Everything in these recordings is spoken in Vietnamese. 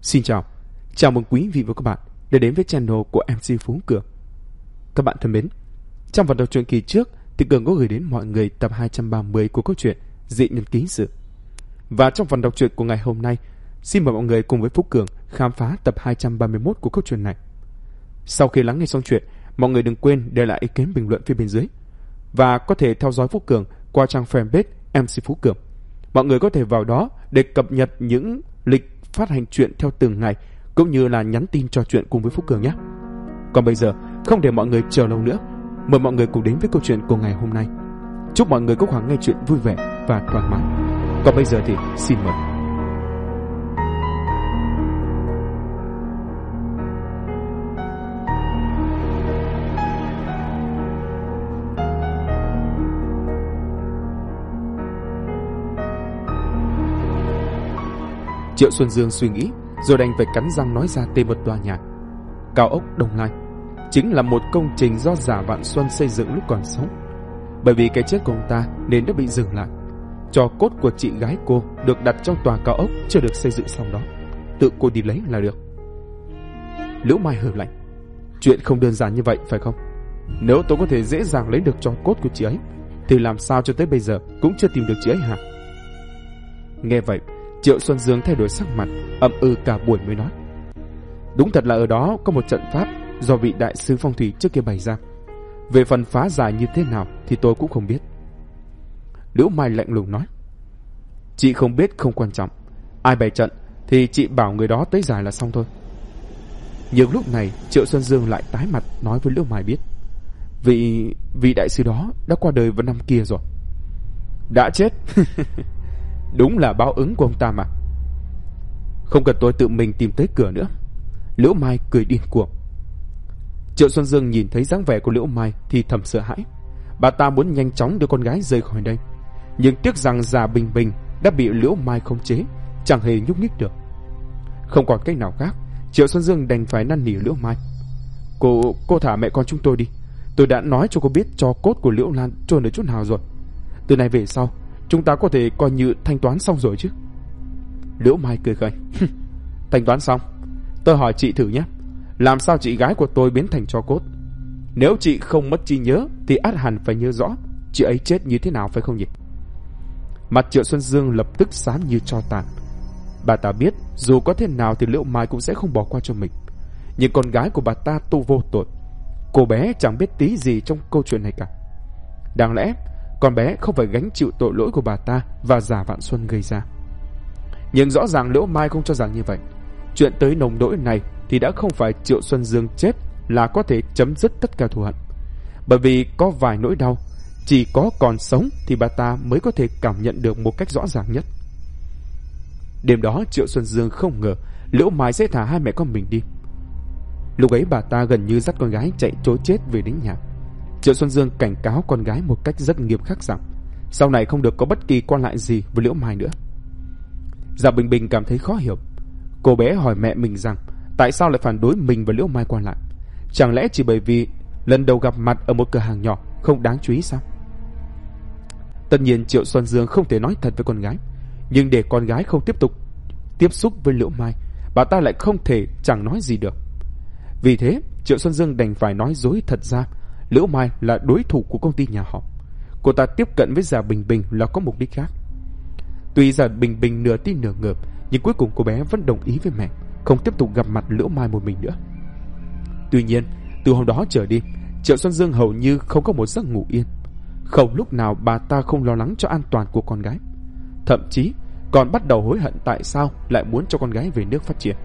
Xin chào mừng quý vị và các bạn đã đến với channel của MC Phú Cường. Các bạn thân mến, trong phần đọc truyện kỳ trước thì Cường có gửi đến mọi người tập 230 của câu chuyện Dị Nhân Ký Sự. Và trong phần đọc truyện của ngày hôm nay, xin mời mọi người cùng với Phú Cường khám phá tập 231 của câu chuyện này. Sau khi lắng nghe xong chuyện, mọi người đừng quên để lại ý kiến bình luận phía bên dưới. Và có thể theo dõi Phú Cường qua trang fanpage MC Phú Cường. Mọi người có thể vào đó để cập nhật những lịch phát hành truyện theo từng ngày, cũng như là nhắn tin trò chuyện cùng với Phú Cường nhé. Còn bây giờ, không để mọi người chờ lâu nữa, mời mọi người cùng đến với câu chuyện của ngày hôm nay. Chúc mọi người có khoảng nghe chuyện vui vẻ và thoải mái. Còn bây giờ thì xin mời. Triệu Xuân Dương suy nghĩ, rồi đành phải cắn răng nói ra tên một tòa nhà. Cao ốc Đông Lai chính là một công trình do Giả Vạn Xuân xây dựng lúc còn sống. Bởi vì cái chết của ông ta nên đã bị dừng lại. Tro cốt của chị gái cô được đặt trong tòa cao ốc chưa được xây dựng xong đó. Tự cô đi lấy là được. Liễu Mai hừ lạnh. Chuyện không đơn giản như vậy phải không? Nếu tôi có thể dễ dàng lấy được tro cốt của chị ấy, thì làm sao cho tới bây giờ cũng chưa tìm được chị ấy hả? Nghe vậy, Triệu Xuân Dương thay đổi sắc mặt, ậm ừ cả buổi mới nói. Đúng thật là ở đó có một trận pháp do vị đại sư phong thủy trước kia bày ra. Về phần phá giải như thế nào thì tôi cũng không biết. Liễu Mai lạnh lùng nói. Chị không biết không quan trọng. Ai bày trận thì chị bảo người đó tới giải là xong thôi. Nhưng lúc này Triệu Xuân Dương lại tái mặt nói với Liễu Mai biết. Vị đại sư đó đã qua đời vào năm kia rồi. Đã chết? Đúng là báo ứng của ông ta mà. Không cần tôi tự mình tìm tới cửa nữa. Liễu Mai cười điên cuồng. Triệu Xuân Dương nhìn thấy dáng vẻ của Liễu Mai thì thầm sợ hãi. Bà ta muốn nhanh chóng đưa con gái rời khỏi đây, nhưng tiếc rằng Già Bình Bình đã bị Liễu Mai khống chế, chẳng hề nhúc nhích được. Không còn cách nào khác, Triệu Xuân Dương đành phải năn nỉ Liễu Mai. Cô thả mẹ con chúng tôi đi. Tôi đã nói cho cô biết tro cốt của Liễu Lan chôn ở chỗ nào rồi. Từ nay về sau chúng ta có thể coi như thanh toán xong rồi chứ. Liễu Mai cười khẩy. Thanh toán xong? Tôi hỏi chị thử nhé, làm sao chị gái của tôi biến thành tro cốt? Nếu chị không mất trí nhớ thì ắt hẳn phải nhớ rõ chị ấy chết như thế nào phải không nhỉ? Mặt Triệu Xuân Dương lập tức xám như tro tàn. Bà ta biết dù có thế nào thì Liễu Mai cũng sẽ không bỏ qua cho mình. Nhưng con gái của bà ta tu vô tội. Cô bé chẳng biết tí gì trong câu chuyện này cả. Đáng lẽ con bé không phải gánh chịu tội lỗi của bà ta và Giả Vạn Xuân gây ra. Nhưng rõ ràng Liễu Mai không cho rằng như vậy. Chuyện tới nồng nỗi này thì đã không phải Triệu Xuân Dương chết là có thể chấm dứt tất cả thù hận. Bởi vì có vài nỗi đau chỉ có còn sống thì bà ta mới có thể cảm nhận được một cách rõ ràng nhất. Đêm đó Triệu Xuân Dương không ngờ Liễu Mai sẽ thả hai mẹ con mình đi. Lúc ấy bà ta gần như dắt con gái chạy trối chết về đến nhà. Triệu Xuân Dương cảnh cáo con gái một cách rất nghiêm khắc rằng sau này không được có bất kỳ quan lại gì với Liễu Mai nữa. Già Bình Bình cảm thấy khó hiểu. Cô bé hỏi mẹ mình rằng tại sao lại phản đối mình và Liễu Mai quan lại. Chẳng lẽ chỉ bởi vì lần đầu gặp mặt ở một cửa hàng nhỏ không đáng chú ý sao? Tất nhiên Triệu Xuân Dương không thể nói thật với con gái, nhưng để con gái không tiếp tục tiếp xúc với Liễu Mai, bà ta lại không thể chẳng nói gì được. Vì thế Triệu Xuân Dương đành phải nói dối thật ra Liễu Mai là đối thủ của công ty nhà họ. Cô ta tiếp cận với Già Bình Bình là có mục đích khác. Tuy Già Bình Bình nửa tin nửa ngờ, nhưng cuối cùng cô bé vẫn đồng ý với mẹ, không tiếp tục gặp mặt Liễu Mai một mình nữa. Tuy nhiên từ hôm đó trở đi, Triệu Xuân Dương hầu như không có một giấc ngủ yên. Không lúc nào bà ta không lo lắng cho an toàn của con gái. Thậm chí còn bắt đầu hối hận tại sao lại muốn cho con gái về nước phát triển.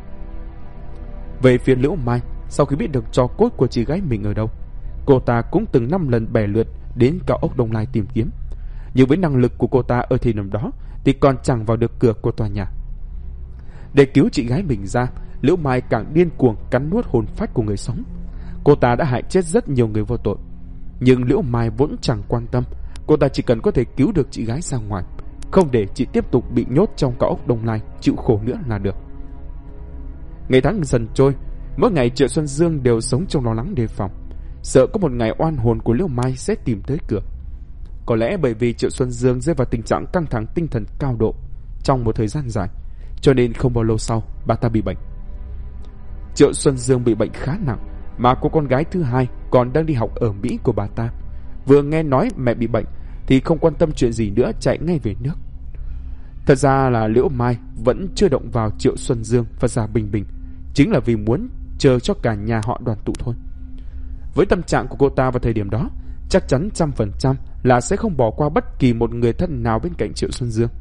Về phía Liễu Mai, sau khi biết được tro cốt của chị gái mình ở đâu, cô ta cũng từng 5 lần bè lượt đến cao ốc Đông Lai tìm kiếm. Nhưng với năng lực của cô ta ở thời điểm đó thì còn chẳng vào được cửa của tòa nhà. Để cứu chị gái mình ra, Liễu Mai càng điên cuồng cắn nuốt hồn phách của người sống. Cô ta đã hại chết rất nhiều người vô tội. Nhưng Liễu Mai vốn chẳng quan tâm. Cô ta chỉ cần có thể cứu được chị gái ra ngoài, không để chị tiếp tục bị nhốt trong cao ốc Đông Lai chịu khổ nữa là được. Ngày tháng dần trôi, mỗi ngày Triệu Xuân Dương đều sống trong lo lắng đề phòng, sợ có một ngày oan hồn của Liễu Mai sẽ tìm tới cửa. Có lẽ bởi vì Triệu Xuân Dương rơi vào tình trạng căng thẳng tinh thần cao độ trong một thời gian dài, cho nên không bao lâu sau bà ta bị bệnh. Triệu Xuân Dương bị bệnh khá nặng, mà cô con gái thứ hai còn đang đi học ở Mỹ của bà ta. Vừa nghe nói mẹ bị bệnh thì không quan tâm chuyện gì nữa, chạy ngay về nước. Thật ra là Liễu Mai vẫn chưa động vào Triệu Xuân Dương và Già Bình Bình, chính là vì muốn chờ cho cả nhà họ đoàn tụ thôi. Với tâm trạng của cô ta vào thời điểm đó, chắc chắn 100% là sẽ không bỏ qua bất kỳ một người thân nào bên cạnh Triệu Xuân Dương.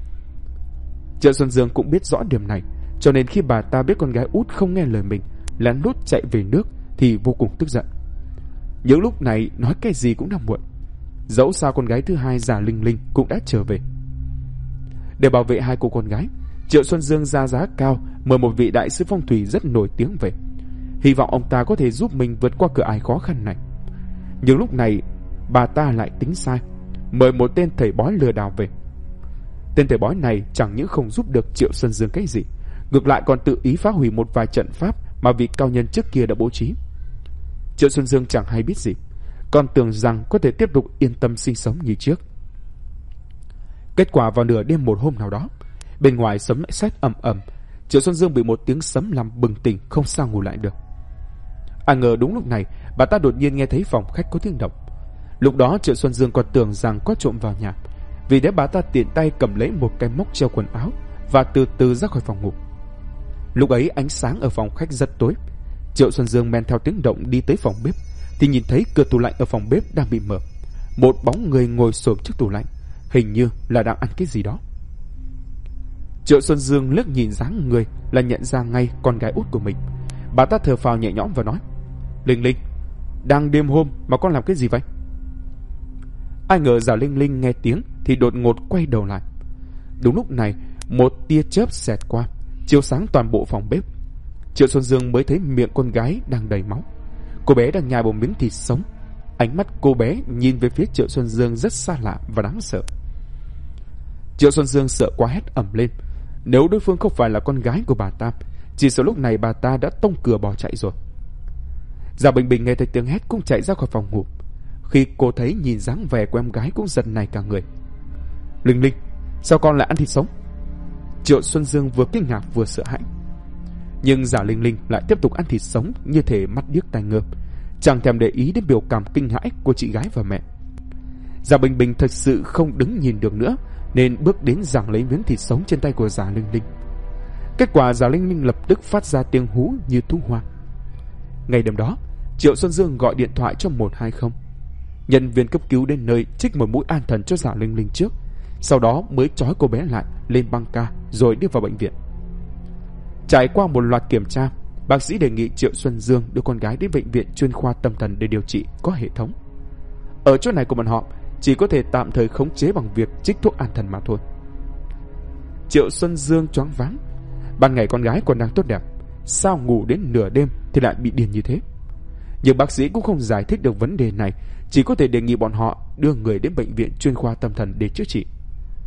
Triệu Xuân Dương cũng biết rõ điểm này, cho nên khi bà ta biết con gái út không nghe lời mình, lén lút chạy về nước thì vô cùng tức giận. Những lúc này nói cái gì cũng đã muộn. Dẫu sao con gái thứ hai Già Linh Linh cũng đã trở về. Để bảo vệ hai cô con gái, Triệu Xuân Dương ra giá cao mời một vị đại sư phong thủy rất nổi tiếng về, hy vọng ông ta có thể giúp mình vượt qua cửa ải khó khăn này. Nhưng lúc này bà ta lại tính sai, mời một tên thầy bói lừa đảo về. Tên thầy bói này chẳng những không giúp được Triệu Xuân Dương cái gì, ngược lại còn tự ý phá hủy một vài trận pháp mà vị cao nhân trước kia đã bố trí. Triệu Xuân Dương chẳng hay biết gì, còn tưởng rằng có thể tiếp tục yên tâm sinh sống như trước. Kết quả vào nửa đêm một hôm nào đó, bên ngoài sấm lại sét ầm ầm, Triệu Xuân Dương bị một tiếng sấm làm bừng tỉnh, không sao ngủ lại được. Ai ngờ đúng lúc này, bà ta đột nhiên nghe thấy phòng khách có tiếng động. Lúc đó Triệu Xuân Dương còn tưởng rằng có trộm vào nhà, vì thế bà ta tiện tay cầm lấy một cái móc treo quần áo và từ từ ra khỏi phòng ngủ. Lúc ấy ánh sáng ở phòng khách rất tối. Triệu Xuân Dương men theo tiếng động đi tới phòng bếp thì nhìn thấy cửa tủ lạnh ở phòng bếp đang bị mở. Một bóng người ngồi xổm trước tủ lạnh, hình như là đang ăn cái gì đó. Triệu Xuân Dương liếc nhìn dáng người là nhận ra ngay con gái út của mình. Bà ta thở phào nhẹ nhõm và nói: Linh Linh, đang đêm hôm mà con làm cái gì vậy? Ai ngờ Già Linh Linh nghe tiếng thì đột ngột quay đầu lại. Đúng lúc này, một tia chớp xẹt qua, chiếu sáng toàn bộ phòng bếp. Triệu Xuân Dương mới thấy miệng con gái đang đầy máu. Cô bé đang nhai một miếng thịt sống. Ánh mắt cô bé nhìn về phía Triệu Xuân Dương rất xa lạ và đáng sợ. Triệu Xuân Dương sợ quá hét ầm lên. Nếu đối phương không phải là con gái của bà ta, chỉ sợ lúc này bà ta đã tông cửa bỏ chạy rồi. Già Bình Bình nghe thấy tiếng hét cũng chạy ra khỏi phòng ngủ. Khi cô thấy nhìn dáng vẻ của em gái cũng giật nảy cả người. Linh Linh, sao con lại ăn thịt sống? Triệu Xuân Dương vừa kinh ngạc vừa sợ hãi. Nhưng Già Linh Linh lại tiếp tục ăn thịt sống như thể mắt điếc tai ngơ, chẳng thèm để ý đến biểu cảm kinh hãi của chị gái và mẹ. Già Bình Bình thật sự không đứng nhìn được nữa, nên bước đến giằng lấy miếng thịt sống trên tay của Già Linh Linh. Kết quả Già Linh Linh lập tức phát ra tiếng hú như thú hoang. Ngày đêm đó, Triệu Xuân Dương gọi điện thoại cho 120. Nhân viên cấp cứu đến nơi trích một mũi an thần cho Già Linh Linh trước, sau đó mới trói cô bé lại lên băng ca rồi đưa vào bệnh viện. Trải qua một loạt kiểm tra, bác sĩ đề nghị Triệu Xuân Dương đưa con gái đến bệnh viện chuyên khoa tâm thần để điều trị có hệ thống. Ở chỗ này của bọn họ chỉ có thể tạm thời khống chế bằng việc trích thuốc an thần mà thôi. Triệu Xuân Dương choáng váng. Ban ngày con gái còn đang tốt đẹp, sao ngủ đến nửa đêm thì lại bị điên như thế? Nhưng bác sĩ cũng không giải thích được vấn đề này, chỉ có thể đề nghị bọn họ đưa người đến bệnh viện chuyên khoa tâm thần để chữa trị.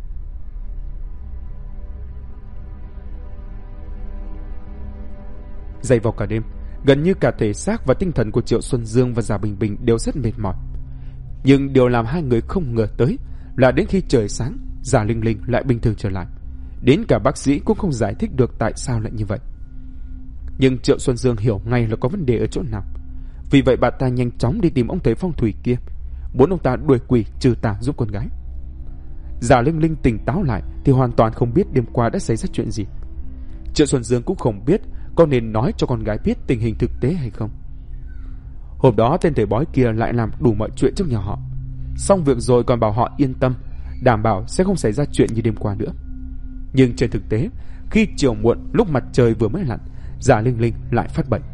Dày vào cả đêm, gần như cả thể xác và tinh thần của Triệu Xuân Dương và Già Bình Bình đều rất mệt mỏi. Nhưng điều làm hai người không ngờ tới là đến khi trời sáng, Già Linh Linh lại bình thường trở lại. Đến cả bác sĩ cũng không giải thích được tại sao lại như vậy. Nhưng Triệu Xuân Dương hiểu ngay là có vấn đề ở chỗ nào. Vì vậy bà ta nhanh chóng đi tìm ông thầy phong thủy kia, muốn ông ta đuổi quỷ trừ tà giúp con gái. Già Linh Linh tỉnh táo lại thì hoàn toàn không biết đêm qua đã xảy ra chuyện gì. Triệu Xuân Dương cũng không biết có nên nói cho con gái biết tình hình thực tế hay không. Hôm đó tên thầy bói kia lại làm đủ mọi chuyện trong nhà họ. Xong việc rồi còn bảo họ yên tâm, đảm bảo sẽ không xảy ra chuyện như đêm qua nữa. Nhưng trên thực tế, khi chiều muộn lúc mặt trời vừa mới lặn, Già Linh Linh lại phát bệnh.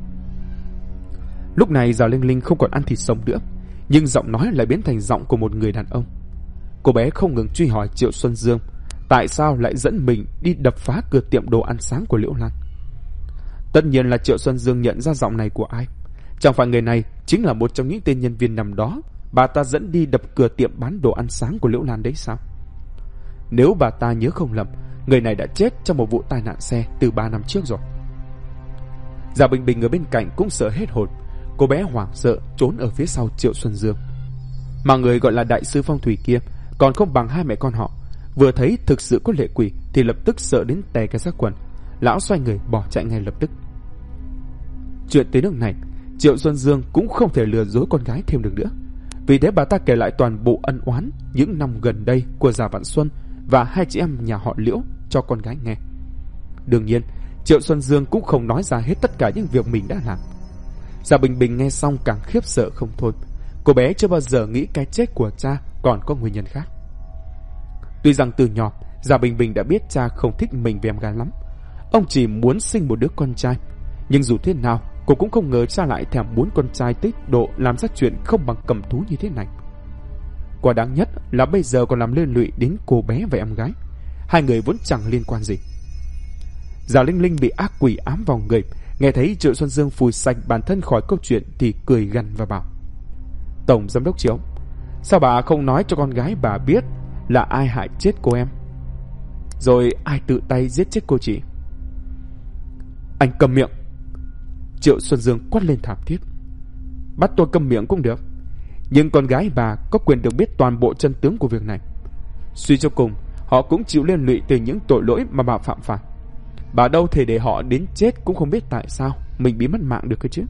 Lúc này Già Linh Linh không còn ăn thịt sống nữa, nhưng giọng nói lại biến thành giọng của một người đàn ông. Cô bé không ngừng truy hỏi Triệu Xuân Dương tại sao lại dẫn mình đi đập phá cửa tiệm đồ ăn sáng của Liễu Lan. Tất nhiên là Triệu Xuân Dương nhận ra giọng này của ai. Chẳng phải người này chính là một trong những tên nhân viên năm đó bà ta dẫn đi đập cửa tiệm bán đồ ăn sáng của Liễu Lan đấy sao? Nếu bà ta nhớ không lầm, người này đã chết trong một vụ tai nạn xe từ 3 năm trước rồi. Già Bình Bình ở bên cạnh cũng sợ hết hồn. Cô bé hoảng sợ trốn ở phía sau Triệu Xuân Dương. Mà người gọi là đại sư phong thủy kia còn không bằng hai mẹ con họ. Vừa thấy thực sự có lệ quỷ thì lập tức sợ đến tè cái xác quần. Lão xoay người bỏ chạy ngay lập tức. Chuyện tới nước này, Triệu Xuân Dương cũng không thể lừa dối con gái thêm được nữa. Vì thế bà ta kể lại toàn bộ ân oán những năm gần đây của Già Vạn Xuân và hai chị em nhà họ Liễu cho con gái nghe. Đương nhiên, Triệu Xuân Dương cũng không nói ra hết tất cả những việc mình đã làm. Già Bình Bình nghe xong càng khiếp sợ không thôi. Cô bé chưa bao giờ nghĩ cái chết của cha còn có nguyên nhân khác. Tuy rằng từ nhỏ, Già Bình Bình đã biết cha không thích mình với em gái lắm. Ông chỉ muốn sinh một đứa con trai. Nhưng dù thế nào, cô cũng không ngờ cha lại thèm muốn con trai tới độ làm ra chuyện không bằng cầm thú như thế này. Quả đáng nhất là bây giờ còn làm liên lụy đến cô bé và em gái. Hai người vốn chẳng liên quan gì. Già Linh Linh bị ác quỷ ám vào người, nghe thấy Triệu Xuân Dương phủi sạch bản thân khỏi câu chuyện thì cười gằn và bảo: Tổng giám đốc Triệu, sao bà không nói cho con gái bà biết là ai hại chết cô em, rồi ai tự tay giết chết cô chị? Anh cầm miệng! Triệu Xuân Dương quát lên thảm thiết. Bắt tôi câm miệng cũng được, nhưng con gái bà có quyền được biết toàn bộ chân tướng của việc này. Suy cho cùng, họ cũng chịu liên lụy từ những tội lỗi mà bà phạm phải. Bà đâu thể để họ đến chết cũng không biết tại sao mình bị mất mạng được cơ chứ.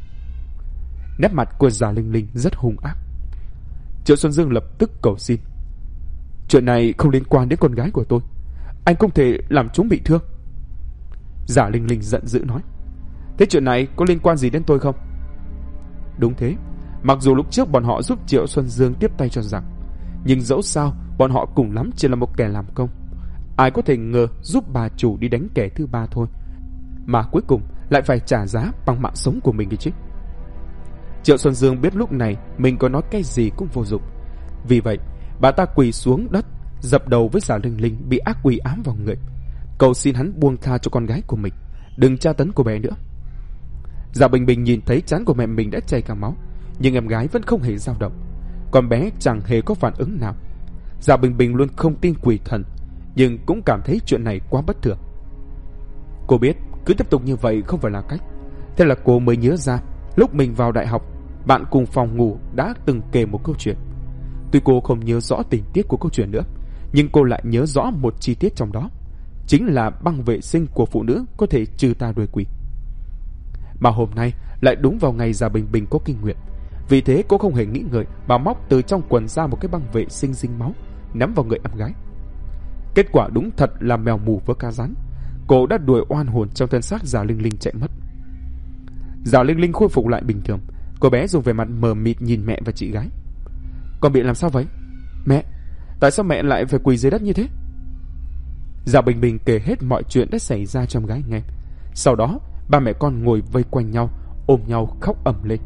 Nét mặt của Già Linh Linh rất hung ác. Triệu Xuân Dương lập tức cầu xin: Chuyện này không liên quan đến con gái của tôi, anh không thể làm chúng bị thương. Già Linh Linh giận dữ nói: Thế chuyện này có liên quan gì đến tôi không? Đúng thế, mặc dù lúc trước bọn họ giúp Triệu Xuân Dương tiếp tay cho giặc, nhưng dẫu sao bọn họ cùng lắm chỉ là một kẻ làm công. Ai có thể ngờ giúp bà chủ đi đánh kẻ thứ ba thôi, mà cuối cùng lại phải trả giá bằng mạng sống của mình đi chứ. Triệu Xuân Dương biết lúc này mình có nói cái gì cũng vô dụng. Vì vậy bà ta quỳ xuống đất, dập đầu với Già Linh Linh bị ác quỷ ám vào người, cầu xin hắn buông tha cho con gái của mình, đừng tra tấn cô bé nữa. Già Bình Bình nhìn thấy trán của mẹ mình đã chảy cả máu, nhưng em gái vẫn không hề dao động. Con bé chẳng hề có phản ứng nào. Già Bình Bình luôn không tin quỷ thần, nhưng cũng cảm thấy chuyện này quá bất thường. Cô biết cứ tiếp tục như vậy không phải là cách. Thế là cô mới nhớ ra lúc mình vào đại học, bạn cùng phòng ngủ đã từng kể một câu chuyện. Tuy cô không nhớ rõ tình tiết của câu chuyện nữa, nhưng cô lại nhớ rõ một chi tiết trong đó, chính là băng vệ sinh của phụ nữ có thể trừ tà đuổi quỷ. Mà hôm nay lại đúng vào ngày Già Bình Bình có kinh nguyệt. Vì thế cô không hề nghĩ ngợi, bà móc từ trong quần ra một cái băng vệ sinh dính máu, nắm vào người em gái. Kết quả đúng thật là mèo mù vớ cá rán. Cô đã đuổi oan hồn trong thân xác Già Linh Linh chạy mất. Già Linh Linh khôi phục lại bình thường. Cô bé dùng vẻ mặt mờ mịt nhìn mẹ và chị gái. Con bị làm sao vậy? Mẹ, tại sao mẹ lại phải quỳ dưới đất như thế? Già Bình Bình kể hết mọi chuyện đã xảy ra cho em gái nghe. Sau đó ba mẹ con ngồi vây quanh nhau, ôm nhau khóc ầm lên.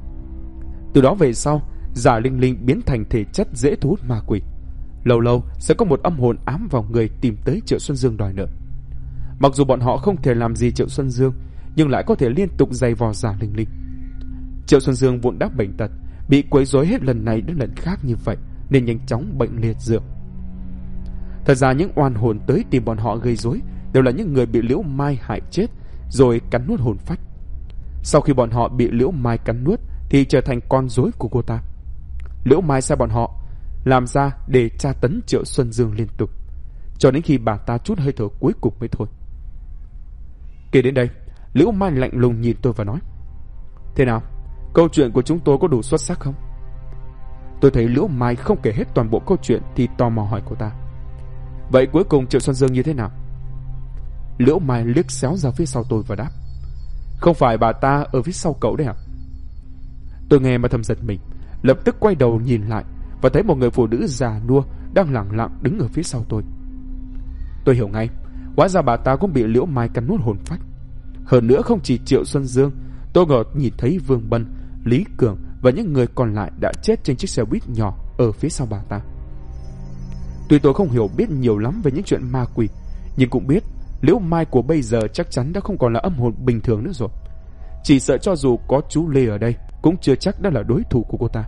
Từ đó về sau, Già Linh Linh biến thành thể chất dễ thu hút ma quỷ. Lâu lâu sẽ có một âm hồn ám vào người tìm tới Triệu Xuân Dương đòi nợ. Mặc dù bọn họ không thể làm gì Triệu Xuân Dương, nhưng lại có thể liên tục giày vò Già Linh Linh. Triệu Xuân Dương vốn đã bệnh tật, bị quấy rối hết lần này đến lần khác như vậy, nên nhanh chóng bệnh liệt giường. Thật ra những oan hồn tới tìm bọn họ gây rối đều là những người bị Liễu Mai hại chết rồi cắn nuốt hồn phách. Sau khi bọn họ bị Liễu Mai cắn nuốt thì trở thành con rối của cô ta. Liễu Mai sai bọn họ làm ra để tra tấn Triệu Xuân Dương liên tục, cho đến khi bà ta trút hơi thở cuối cùng mới thôi. Kể đến đây, Liễu Mai lạnh lùng nhìn tôi và nói: Thế nào, câu chuyện của chúng tôi có đủ xuất sắc không? Tôi thấy Liễu Mai không kể hết toàn bộ câu chuyện thì tò mò hỏi cô ta: Vậy cuối cùng Triệu Xuân Dương như thế nào? Liễu Mai liếc xéo ra phía sau tôi và đáp: Không phải bà ta ở phía sau cậu đấy hả? Tôi nghe mà thầm giật mình, lập tức quay đầu nhìn lại và thấy một người phụ nữ già nua đang lẳng lặng đứng ở phía sau tôi. Tôi hiểu ngay, hóa ra bà ta cũng bị Liễu Mai cắn nuốt hồn phách. Hơn nữa không chỉ Triệu Xuân Dương, tôi ngờ nhìn thấy Vương Bân, Lý Cường và những người còn lại đã chết trên chiếc xe buýt nhỏ ở phía sau bà ta. Tuy tôi không hiểu biết nhiều lắm về những chuyện ma quỷ, nhưng cũng biết Liễu Mai của bây giờ chắc chắn đã không còn là âm hồn bình thường nữa rồi. Chỉ sợ cho dù có chú Lê ở đây cũng chưa chắc đã là đối thủ của cô ta.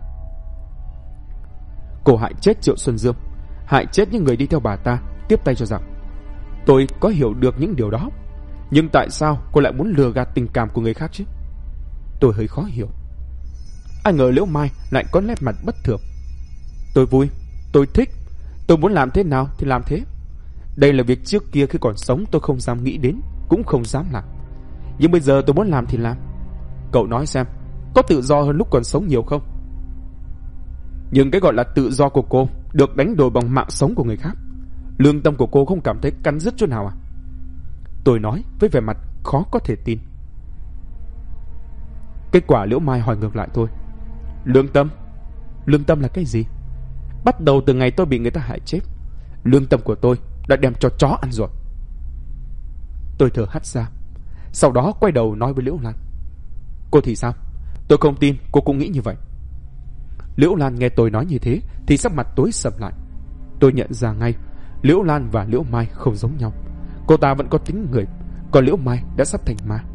Cô hại chết Triệu Xuân Dương, hại chết những người đi theo bà ta, tiếp tay cho giặc. Tôi có hiểu được những điều đó, nhưng tại sao cô lại muốn lừa gạt tình cảm của người khác chứ? Tôi hơi khó hiểu. Ai ngờ Liễu Mai lại có nét mặt bất thường. Tôi vui, tôi thích, tôi muốn làm thế nào thì làm thế. Đây là việc trước kia khi còn sống tôi không dám nghĩ đến, cũng không dám làm. Nhưng bây giờ tôi muốn làm thì làm. Cậu nói xem, có tự do hơn lúc còn sống nhiều không? Nhưng cái gọi là tự do của cô được đánh đổi bằng mạng sống của người khác. Lương tâm của cô không cảm thấy cắn rứt chút nào à? Tôi nói với vẻ mặt khó có thể tin. Kết quả Liễu Mai hỏi ngược lại tôi. Lương tâm? Lương tâm là cái gì? Bắt đầu từ ngày tôi bị người ta hại chết, lương tâm của tôi đã đem cho chó ăn rồi. Tôi thở hắt ra, sau đó quay đầu nói với Liễu Lan. Cô thì sao? Tôi không tin cô cũng nghĩ như vậy. Liễu Lan nghe tôi nói như thế thì sắc mặt tối sầm lại. Tôi nhận ra ngay Liễu Lan và Liễu Mai không giống nhau. Cô ta vẫn có tính người, còn Liễu Mai đã sắp thành ma.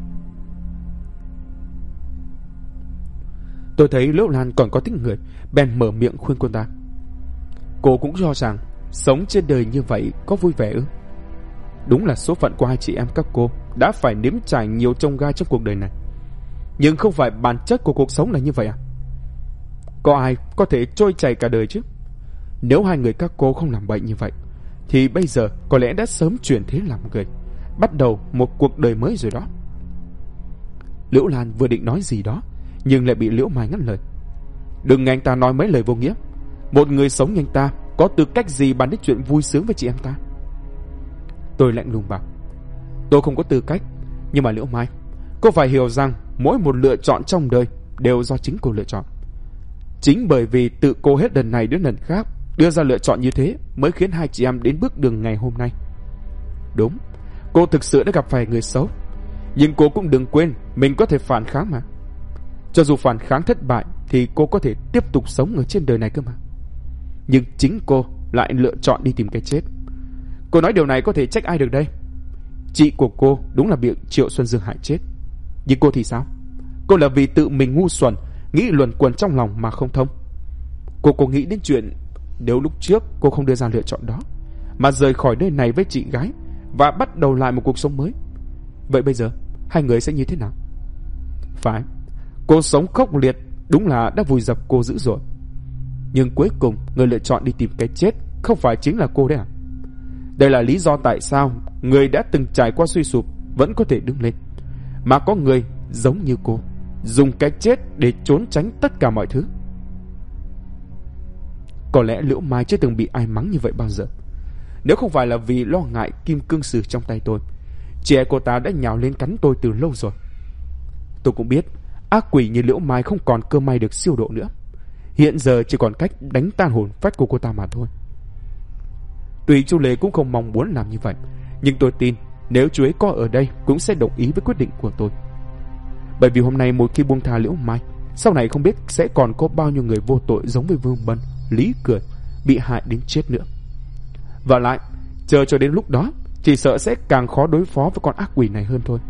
Tôi thấy Liễu Lan còn có tính người, bèn mở miệng khuyên cô ta. Cô cũng cho rằng sống trên đời như vậy có vui vẻ ư? Đúng là số phận của hai chị em các cô đã phải nếm trải nhiều chông gai trong cuộc đời này. Nhưng không phải bản chất của cuộc sống là như vậy à? Có ai có thể trôi chảy cả đời chứ? Nếu hai người các cô không làm bậy như vậy thì bây giờ có lẽ đã sớm chuyển thế làm người, bắt đầu một cuộc đời mới rồi đó. Liễu Lan vừa định nói gì đó nhưng lại bị Liễu Mai ngắt lời. Đừng nghe anh ta nói mấy lời vô nghĩa. Một người sống như anh ta có tư cách gì bàn đến chuyện vui sướng với chị em ta? Tôi lạnh lùng bảo. Tôi không có tư cách, nhưng mà Liễu Mai, cô phải hiểu rằng mỗi một lựa chọn trong đời đều do chính cô lựa chọn. Chính bởi vì tự cô hết lần này đến lần khác đưa ra lựa chọn như thế mới khiến hai chị em đến bước đường ngày hôm nay. Đúng, cô thực sự đã gặp phải người xấu, nhưng cô cũng đừng quên mình có thể phản kháng mà. Cho dù phản kháng thất bại thì cô có thể tiếp tục sống ở trên đời này cơ mà. Nhưng chính cô lại lựa chọn đi tìm cái chết. Cô nói điều này có thể trách ai được đây? Chị của cô đúng là bị Triệu Xuân Dương hại chết, nhưng cô thì sao? Cô là vì tự mình ngu xuẩn, nghĩ luẩn quẩn trong lòng mà không thông. Cô có nghĩ đến chuyện nếu lúc trước cô không đưa ra lựa chọn đó mà rời khỏi nơi này với chị gái và bắt đầu lại một cuộc sống mới, vậy bây giờ hai người sẽ như thế nào? Phải, cô sống khốc liệt đúng là đã vùi dập cô dữ rồi. Nhưng cuối cùng người lựa chọn đi tìm cái chết không phải chính là cô đấy à? Đây là lý do tại sao người đã từng trải qua suy sụp vẫn có thể đứng lên, mà có người giống như cô dùng cái chết để trốn tránh tất cả mọi thứ. Có lẽ Liễu Mai chưa từng bị ai mắng như vậy bao giờ. Nếu không phải là vì lo ngại kim cương sử trong tay tôi, chị em cô ta đã nhào lên cắn tôi từ lâu rồi. Tôi cũng biết ác quỷ như Liễu Mai không còn cơ may được siêu độ nữa. Hiện giờ chỉ còn cách đánh tan hồn phách của cô ta mà thôi. Tuy chú Lê cũng không mong muốn làm như vậy, nhưng tôi tin nếu chú ấy có ở đây cũng sẽ đồng ý với quyết định của tôi. Bởi vì hôm nay một khi buông tha Liễu Mai, sau này không biết sẽ còn có bao nhiêu người vô tội giống với Vương Bân, Lý Cười bị hại đến chết nữa. Và lại, chờ cho đến lúc đó chỉ sợ sẽ càng khó đối phó với con ác quỷ này hơn thôi.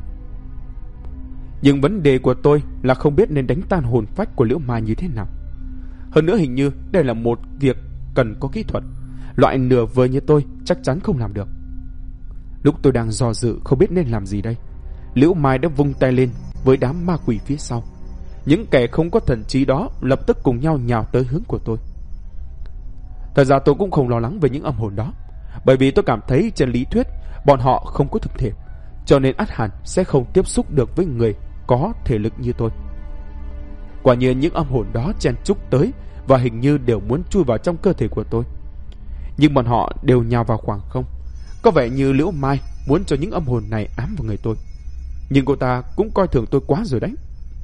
Nhưng vấn đề của tôi là không biết nên đánh tan hồn phách của Liễu Mai như thế nào. Hơn nữa hình như đây là một việc cần có kỹ thuật, loại nửa vời như tôi chắc chắn không làm được. Lúc tôi đang do dự không biết nên làm gì đây, Liễu Mai đã vung tay lên với đám ma quỷ phía sau. Những kẻ không có thần trí đó lập tức cùng nhau nhào tới hướng của tôi. Thật ra tôi cũng không lo lắng về những âm hồn đó, bởi vì tôi cảm thấy trên lý thuyết bọn họ không có thực thể, cho nên ắt hẳn sẽ không tiếp xúc được với người có thể lực như tôi. Quả nhiên những âm hồn đó chen chúc tới và hình như đều muốn chui vào trong cơ thể của tôi. Nhưng bọn họ đều nhào vào khoảng không. Có vẻ như Liễu Mai muốn cho những âm hồn này ám vào người tôi, nhưng cô ta cũng coi thường tôi quá rồi đấy.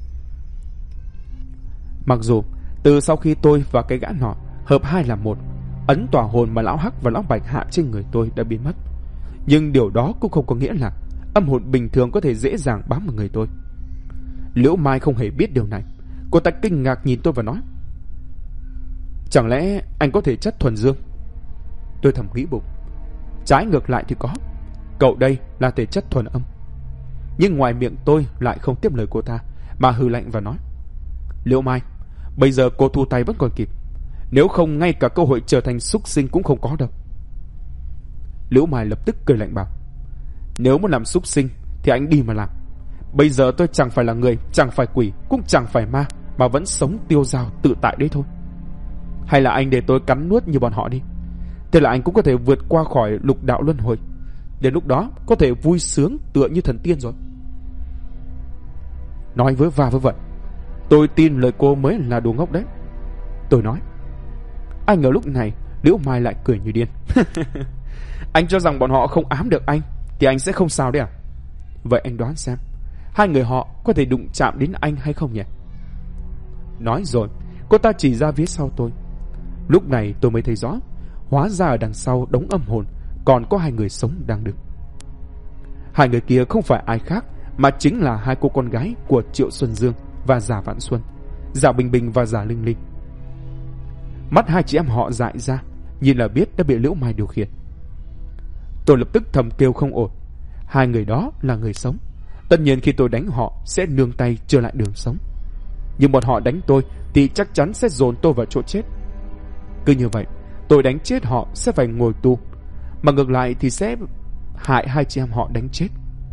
Mặc dù từ sau khi tôi và cái gã nọ hợp hai làm một, ấn tỏa hồn mà lão Hắc và lão Bạch hạ trên người tôi đã biến mất, nhưng điều đó cũng không có nghĩa là âm hồn bình thường có thể dễ dàng bám vào người tôi. Liễu Mai không hề biết điều này. Cô ta kinh ngạc nhìn tôi và nói: Chẳng lẽ anh có thể chất thuần dương? Tôi thầm nghĩ bụng, trái ngược lại thì có, cậu đây là thể chất thuần âm. Nhưng ngoài miệng tôi lại không tiếp lời cô ta, mà hừ lạnh và nói: Liễu Mai, bây giờ cô thu tay vẫn còn kịp, nếu không ngay cả cơ hội trở thành súc sinh cũng không có đâu. Liễu Mai lập tức cười lạnh bảo: Nếu muốn làm súc sinh thì anh đi mà làm. Bây giờ tôi chẳng phải là người, chẳng phải quỷ, cũng chẳng phải ma, mà vẫn sống tiêu dao tự tại đấy thôi. Hay là anh để tôi cắn nuốt như bọn họ đi, thế là anh cũng có thể vượt qua khỏi lục đạo luân hồi. Đến lúc đó có thể vui sướng tựa như thần tiên rồi. Nói vớ va vớ vẩn. Tôi tin lời cô mới là đồ ngốc đấy, tôi nói. Ai ngờ lúc này Liễu Mai lại cười như điên. Anh cho rằng bọn họ không ám được anh thì anh sẽ không sao đấy à? Vậy anh đoán xem, hai người họ có thể đụng chạm đến anh hay không nhỉ? Nói rồi, cô ta chỉ ra phía sau tôi. Lúc này tôi mới thấy rõ, hóa ra ở đằng sau đống âm hồn còn có hai người sống đang đứng. Hai người kia không phải ai khác mà chính là hai cô con gái của Triệu Xuân Dương và Giả Vạn Xuân, Giả Bình Bình và Giả Linh Linh. Mắt hai chị em họ dại ra, nhìn là biết đã bị Liễu Mai điều khiển. Tôi lập tức thầm kêu không ổn. Hai người đó là người sống, tất nhiên khi tôi đánh họ sẽ nương tay trở lại đường sống. Nhưng bọn họ đánh tôi thì chắc chắn sẽ dồn tôi vào chỗ chết. Cứ như vậy, tôi đánh chết họ sẽ phải ngồi tù, mà ngược lại thì sẽ hại hai chị em họ đánh chết.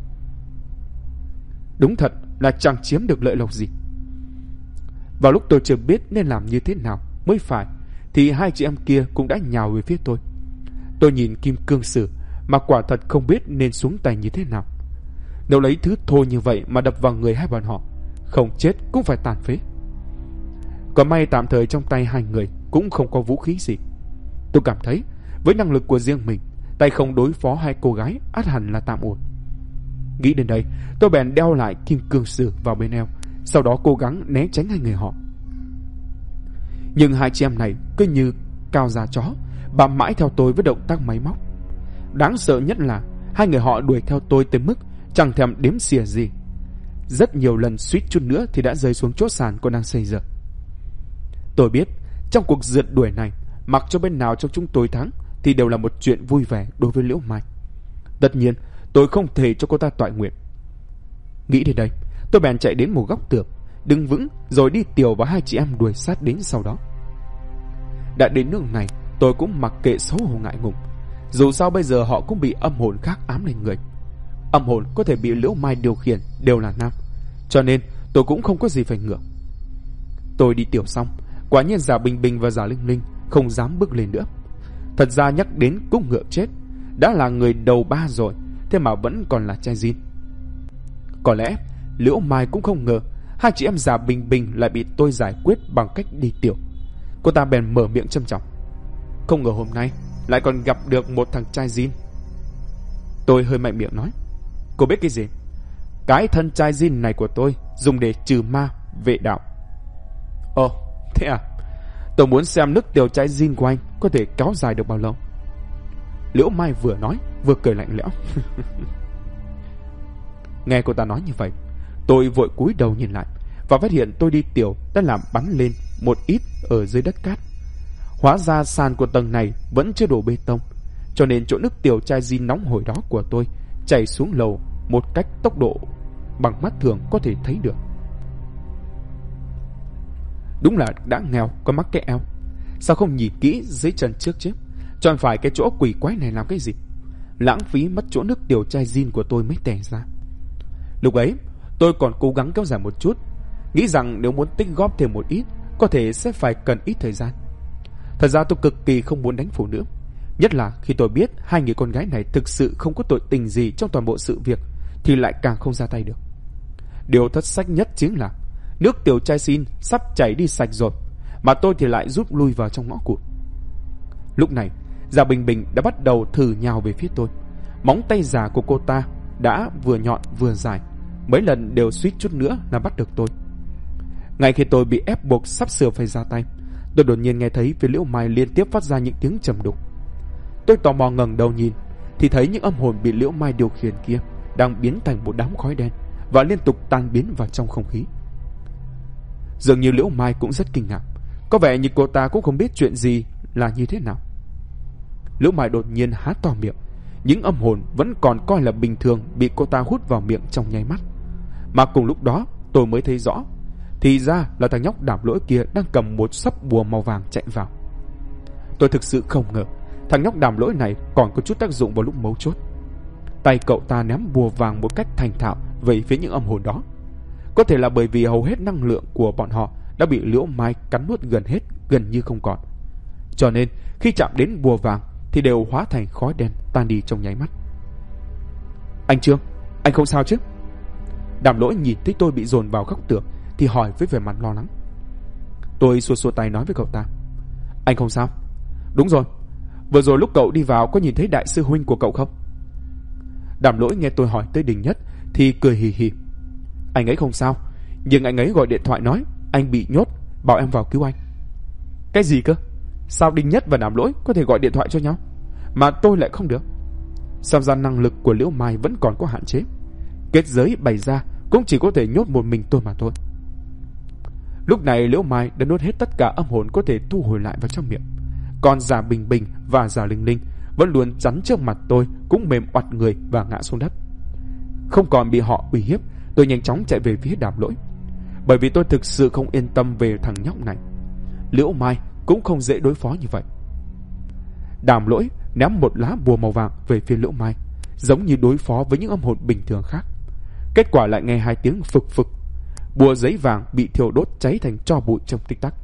Đúng thật là chẳng chiếm được lợi lộc gì. Vào lúc tôi chưa biết nên làm như thế nào mới phải thì hai chị em kia cũng đã nhào về phía tôi. Tôi nhìn kim cương sử mà quả thật không biết nên xuống tay như thế nào. Nếu lấy thứ thô như vậy mà đập vào người hai bọn họ, không chết cũng phải tàn phế. Còn may tạm thời trong tay hai người cũng không có vũ khí gì. Tôi cảm thấy với năng lực của riêng mình, tay không đối phó hai cô gái ắt hẳn là tạm ổn. Nghĩ đến đây, tôi bèn đeo lại kim cương sử vào bên eo, sau đó cố gắng né tránh hai người họ. Nhưng hai chị em này cứ như cao da chó, bám mãi theo tôi với động tác máy móc. Đáng sợ nhất là hai người họ đuổi theo tôi tới mức chẳng thèm đếm xỉa gì. Rất nhiều lần suýt chút nữa thì đã rơi xuống chốt sàn còn đang xây dựng. Tôi biết trong cuộc rượt đuổi này, mặc cho bên nào trong chúng tôi thắng thì đều là một chuyện vui vẻ đối với Liễu Mai. Tất nhiên tôi không thể cho cô ta toại nguyện. Nghĩ đến đây, tôi bèn chạy đến một góc tường, đứng vững rồi đi tiểu và hai chị em đuổi sát đến sau đó. Đã đến nước này, tôi cũng mặc kệ xấu hổ ngại ngùng. Dù sao bây giờ họ cũng bị âm hồn khác ám lên người. Âm hồn có thể bị Liễu Mai điều khiển đều là nam, cho nên tôi cũng không có gì phải ngượng. Tôi đi tiểu xong, quả nhiên Giả Bình Bình và Giả Linh Linh không dám bước lên nữa. Thật ra nhắc đến cũng ngượng chết, đã là người đầu ba rồi, thế mà vẫn còn là trai zin. Có lẽ Liễu Mai cũng không ngờ hai chị em Giả Bình Bình lại bị tôi giải quyết bằng cách đi tiểu. Cô ta bèn mở miệng châm chọc. Không ngờ hôm nay lại còn gặp được một thằng trai zin. Tôi hơi mạnh miệng nói. Cô biết cái gì? Cái thân trai zin này của tôi dùng để trừ ma, vệ đạo. Ồ, thế à? Tôi muốn xem nước tiểu trai zin của anh có thể kéo dài được bao lâu. Liễu Mai vừa nói vừa cười lạnh lẽo. Nghe cô ta nói như vậy, tôi vội cúi đầu nhìn lại và phát hiện tôi đi tiểu đã làm bắn lên một ít ở dưới đất cát. Hóa ra sàn của tầng này vẫn chưa đổ bê tông, cho nên chỗ nước tiểu chai zin nóng hổi đó của tôi chảy xuống lầu một cách tốc độ bằng mắt thường có thể thấy được. Đúng là đã nghèo có mắc cái eo. Sao không nhìn kỹ dưới chân trước chứ? Chọn phải cái chỗ quỷ quái này làm cái gì? Lãng phí mất chỗ nước tiểu chai zin của tôi mới tè ra. Lúc ấy tôi còn cố gắng kéo dài một chút, nghĩ rằng nếu muốn tích góp thêm một ít có thể sẽ phải cần ít thời gian. Thật ra tôi cực kỳ không muốn đánh phụ nữ, nhất là khi tôi biết hai người con gái này thực sự không có tội tình gì trong toàn bộ sự việc, thì lại càng không ra tay được. Điều thất sách nhất chính là nước tiểu chai xin sắp chảy đi sạch rồi, mà tôi thì lại rút lui vào trong ngõ cụt. Lúc này Giả Bình Bình đã bắt đầu thử nhào về phía tôi. Móng tay giả của cô ta đã vừa nhọn vừa dài, mấy lần đều suýt chút nữa là bắt được tôi. Ngay khi tôi bị ép buộc sắp sửa phải ra tay, tôi đột nhiên nghe thấy phía Liễu Mai liên tiếp phát ra những tiếng trầm đục. Tôi tò mò ngẩng đầu nhìn thì thấy những âm hồn bị Liễu Mai điều khiển kia đang biến thành một đám khói đen và liên tục tan biến vào trong không khí. Dường như Liễu Mai cũng rất kinh ngạc, có vẻ như cô ta cũng không biết chuyện gì là như thế nào. Liễu Mai đột nhiên há to miệng, những âm hồn vẫn còn coi là bình thường bị cô ta hút vào miệng trong nháy mắt. Mà cùng lúc đó tôi mới thấy rõ, thì ra là thằng nhóc Đảm Lỗi kia đang cầm một sấp bùa màu vàng chạy vào. Tôi thực sự không ngờ thằng nhóc Đảm Lỗi này còn có chút tác dụng vào lúc mấu chốt. Tay cậu ta ném bùa vàng một cách thành thạo về phía những âm hồn đó. Có thể là bởi vì hầu hết năng lượng của bọn họ đã bị Liễu Mai cắn nuốt gần như không còn, cho nên khi chạm đến bùa vàng thì đều hóa thành khói đen tan đi trong nháy mắt. Anh Trương, anh không sao chứ? Đàm Lỗi nhìn thấy tôi bị dồn vào góc tường thì hỏi với vẻ mặt lo lắng. Tôi xua xua tay nói với cậu ta. Anh không sao? Đúng rồi, vừa rồi lúc cậu đi vào có nhìn thấy đại sư huynh của cậu không? Đàm Lỗi nghe tôi hỏi tới Đình Nhất thì cười hì hì. Anh ấy không sao, nhưng anh ấy gọi điện thoại nói anh bị nhốt, bảo em vào cứu anh. Cái gì cơ? Sao Đình Nhất và Đàm Lỗi có thể gọi điện thoại cho nhau mà tôi lại không được? Xem ra năng lực của Liễu Mai vẫn còn có hạn chế. Kết giới bày ra cũng chỉ có thể nhốt một mình tôi mà thôi. Lúc này Liễu Mai đã nuốt hết tất cả âm hồn có thể thu hồi lại vào trong miệng. Còn Giả Bình Bình và Giả Linh Linh vẫn luôn chắn trước mặt tôi, cũng mềm oặt người và ngã xuống đất. Không còn bị họ uy hiếp, tôi nhanh chóng chạy về phía Đàm Lỗi, bởi vì tôi thực sự không yên tâm về thằng nhóc này. Liễu Mai cũng không dễ đối phó như vậy. Đàm Lỗi ném một lá bùa màu vàng về phía Liễu Mai, giống như đối phó với những âm hồn bình thường khác. Kết quả lại nghe hai tiếng phực phực, bùa giấy vàng bị thiêu đốt cháy thành tro bụi trong tích tắc.